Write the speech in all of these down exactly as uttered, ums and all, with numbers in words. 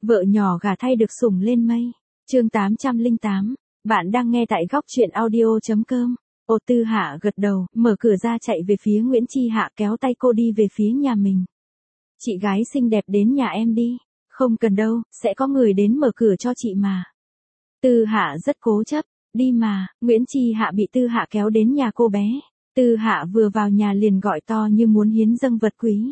Vợ nhỏ gả thay được sủng lên mây. Chương tám trăm lẻ tám. Bạn đang nghe tại góc truyện audio chấm com. Ô Tư Hạ gật đầu, mở cửa ra chạy về phía Nguyễn Chi Hạ, kéo tay cô đi về phía nhà mình. Chị gái xinh đẹp đến nhà em đi. Không cần đâu, sẽ có người đến mở cửa cho chị mà. Tư Hạ rất cố chấp. Đi mà. Nguyễn Chi Hạ bị Tư Hạ kéo đến nhà cô bé. Tư Hạ vừa vào nhà liền gọi to như muốn hiến dâng vật quý.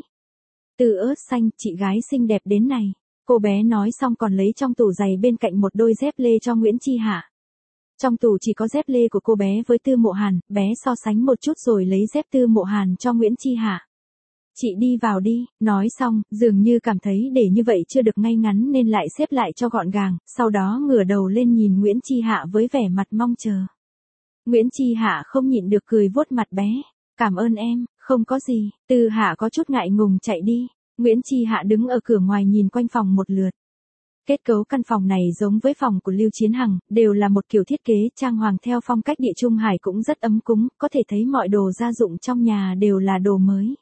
Tư ớt xanh, chị gái xinh đẹp đến này. Cô bé nói xong còn lấy trong tủ giày bên cạnh một đôi dép lê cho Nguyễn Chi Hạ. Trong tủ chỉ có dép lê của cô bé với Tư Mộ Hàn, bé so sánh một chút rồi lấy dép Tư Mộ Hàn cho Nguyễn Chi Hạ. Chị đi vào đi, nói xong, dường như cảm thấy để như vậy chưa được ngay ngắn nên lại xếp lại cho gọn gàng, sau đó ngửa đầu lên nhìn Nguyễn Chi Hạ với vẻ mặt mong chờ. Nguyễn Chi Hạ không nhịn được cười vuốt mặt bé. Cảm ơn em, không có gì. Tư Hạ có chút ngại ngùng chạy đi. Nguyễn Chi Hạ đứng ở cửa ngoài nhìn quanh phòng một lượt. Kết cấu căn phòng này giống với phòng của Lưu Chiến Hằng, đều là một kiểu thiết kế trang hoàng theo phong cách Địa Trung Hải cũng rất ấm cúng, có thể thấy mọi đồ gia dụng trong nhà đều là đồ mới.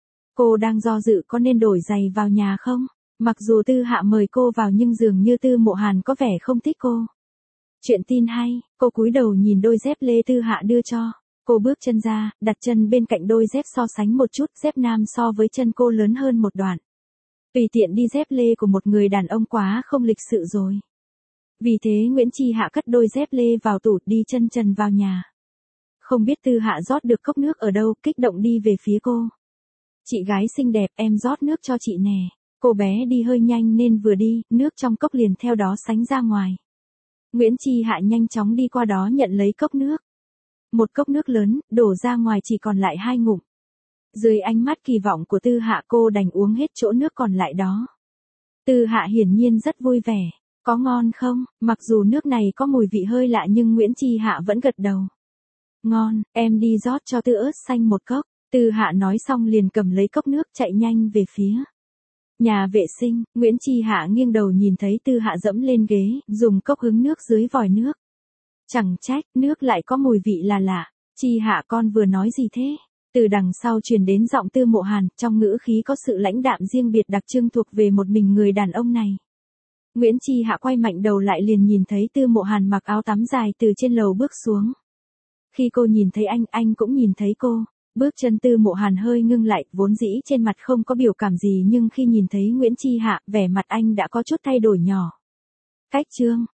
Cô đang do dự có nên đổi giày vào nhà không? Mặc dù Tư Hạ mời cô vào nhưng dường như Tư Mộ Hàn có vẻ không thích cô. Chuyện tin hay, cô cúi đầu nhìn đôi dép lê Tư Hạ đưa cho. Cô bước chân ra, đặt chân bên cạnh đôi dép so sánh một chút, dép nam so với chân cô lớn hơn một đoạn. Tùy tiện đi dép lê của một người đàn ông quá không lịch sự rồi. Vì thế Nguyễn Chi Hạ cất đôi dép lê vào tủ, đi chân trần vào nhà. Không biết Tư Hạ rót được cốc nước ở đâu, kích động đi về phía cô. Chị gái xinh đẹp, em rót nước cho chị nè. Cô bé đi hơi nhanh nên vừa đi, nước trong cốc liền theo đó sánh ra ngoài. Nguyễn Chi Hạ nhanh chóng đi qua đó nhận lấy cốc nước. Một cốc nước lớn, đổ ra ngoài chỉ còn lại hai ngụm. Dưới ánh mắt kỳ vọng của Tư Hạ cô đành uống hết chỗ nước còn lại đó. Tư Hạ hiển nhiên rất vui vẻ. Có ngon không? Mặc dù nước này có mùi vị hơi lạ nhưng Nguyễn Chi Hạ vẫn gật đầu. Ngon, em đi rót cho Tư ớt xanh một cốc. Tư Hạ nói xong liền cầm lấy cốc nước chạy nhanh về phía nhà vệ sinh. Nguyễn Chi Hạ nghiêng đầu nhìn thấy Tư Hạ dẫm lên ghế, dùng cốc hứng nước dưới vòi nước. Chẳng trách, nước lại có mùi vị là lạ. Chi Hạ con vừa nói gì thế? Từ đằng sau truyền đến giọng Tư Mộ Hàn, trong ngữ khí có sự lãnh đạm riêng biệt đặc trưng thuộc về một mình người đàn ông này. Nguyễn Chi Hạ quay mạnh đầu lại liền nhìn thấy Tư Mộ Hàn mặc áo tắm dài từ trên lầu bước xuống. Khi cô nhìn thấy anh, anh cũng nhìn thấy cô. Bước chân Tư Mộ Hàn hơi ngưng lại, vốn dĩ trên mặt không có biểu cảm gì nhưng khi nhìn thấy Nguyễn Chi Hạ, vẻ mặt anh đã có chút thay đổi nhỏ. Cách chương,